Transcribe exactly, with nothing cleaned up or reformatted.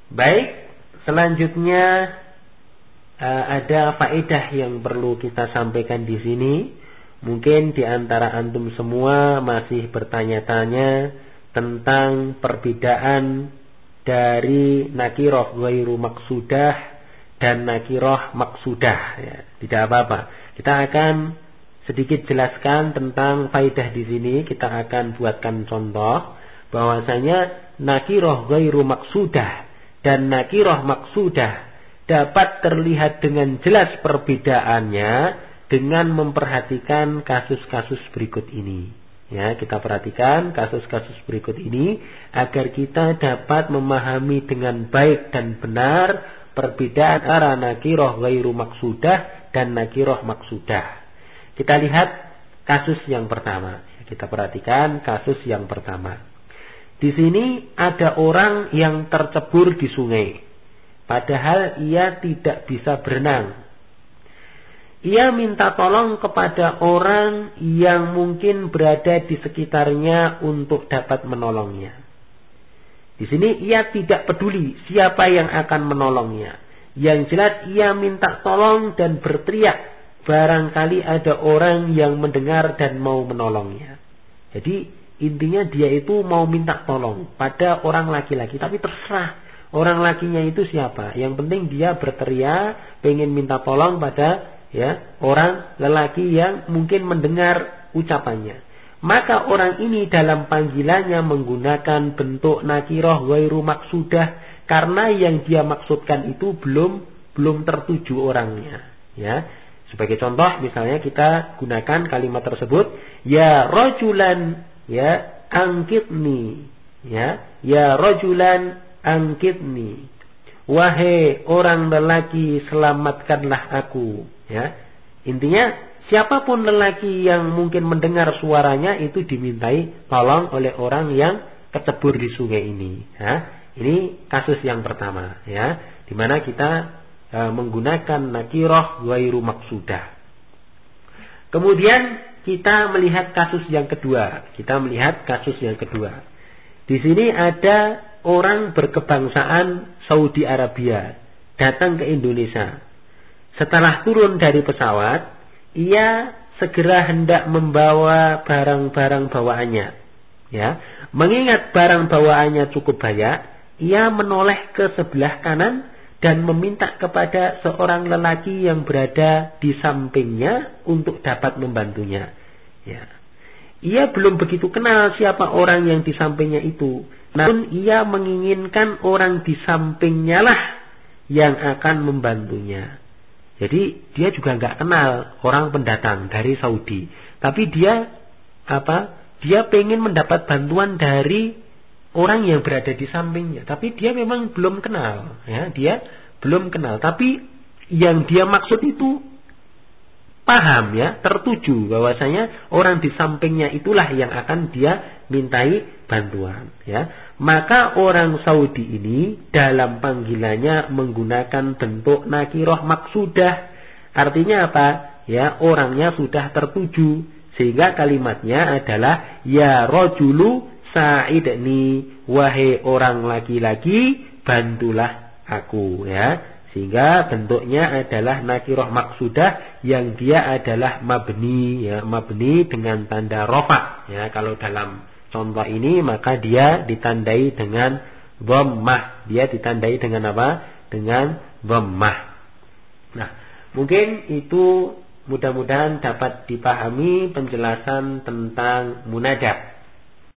Baik, selanjutnya uh, ada faedah yang perlu kita sampaikan di sini. Mungkin di antara antum semua masih bertanya-tanya tentang perbedaan dari nakiroh ghairu maksudah dan nakiroh maksudah. Ya, tidak apa-apa. Kita akan sedikit jelaskan tentang faedah di sini. Kita akan buatkan contoh bahwasanya nakiroh ghairu maksudah dan nakiroh maksudah dapat terlihat dengan jelas perbedaannya dengan memperhatikan kasus-kasus berikut ini. Ya, kita perhatikan kasus-kasus berikut ini agar kita dapat memahami dengan baik dan benar perbedaan antara nakiroh ghairu maksudah dan nakiroh maksudah. Kita lihat kasus yang pertama. Kita perhatikan kasus yang pertama. Di sini ada orang yang tercebur di sungai, padahal ia tidak bisa berenang. Ia minta tolong kepada orang yang mungkin berada di sekitarnya untuk dapat menolongnya. Di sini ia tidak peduli siapa yang akan menolongnya. Yang jelas ia minta tolong dan berteriak, barangkali ada orang yang mendengar dan mau menolongnya. Jadi intinya dia itu mau minta tolong pada orang laki-laki, tapi terserah orang lakinya itu siapa. Yang penting dia berteriak, pengen minta tolong pada ya orang lelaki yang mungkin mendengar ucapannya. Maka orang ini dalam panggilannya menggunakan bentuk nakiroh ghairu maksudah karena yang dia maksudkan itu belum belum tertuju orangnya. Ya, sebagai contoh misalnya kita gunakan kalimat tersebut, ya rajulan ya angkitni, ya ya rajulan angkitni, wahai orang lelaki selamatkanlah aku. Ya, intinya siapapun lelaki yang mungkin mendengar suaranya itu dimintai tolong oleh orang yang kecebur di sungai ini. Ya, ini kasus yang pertama, ya, di mana kita e, menggunakan nakiroh ghairu maksudah. Kemudian kita melihat kasus yang kedua. Kita melihat kasus yang kedua. Di sini ada orang berkebangsaan Saudi Arabia datang ke Indonesia. Setelah turun dari pesawat, ia segera hendak membawa barang-barang bawaannya. Ya, mengingat barang bawaannya cukup banyak, ia menoleh ke sebelah kanan dan meminta kepada seorang lelaki yang berada di sampingnya untuk dapat membantunya. Ya, ia belum begitu kenal siapa orang yang di sampingnya itu, namun ia menginginkan orang di sampingnya lah yang akan membantunya. Jadi dia juga nggak kenal orang pendatang dari Saudi, tapi dia apa? Dia pengen mendapat bantuan dari orang yang berada di sampingnya, tapi dia memang belum kenal, ya, dia belum kenal. Tapi yang dia maksud itu paham, ya, tertuju bahwasanya orang di sampingnya itulah yang akan dia mintai bantuan, ya. Maka orang Saudi ini dalam panggilannya menggunakan bentuk nakiroh maksudah. Artinya apa? Ya, orangnya sudah tertuju, sehingga kalimatnya adalah ya rajulu sa'idni, wahai orang laki-laki bantulah aku, ya. Sehingga bentuknya adalah nakiroh maksudah yang dia adalah mabni, ya, mabni dengan tanda rofa, ya. Kalau dalam contoh ini maka dia ditandai dengan dhammah. Dia ditandai dengan apa? Dengan dhammah. Nah, mungkin itu mudah-mudahan dapat dipahami penjelasan tentang munajat.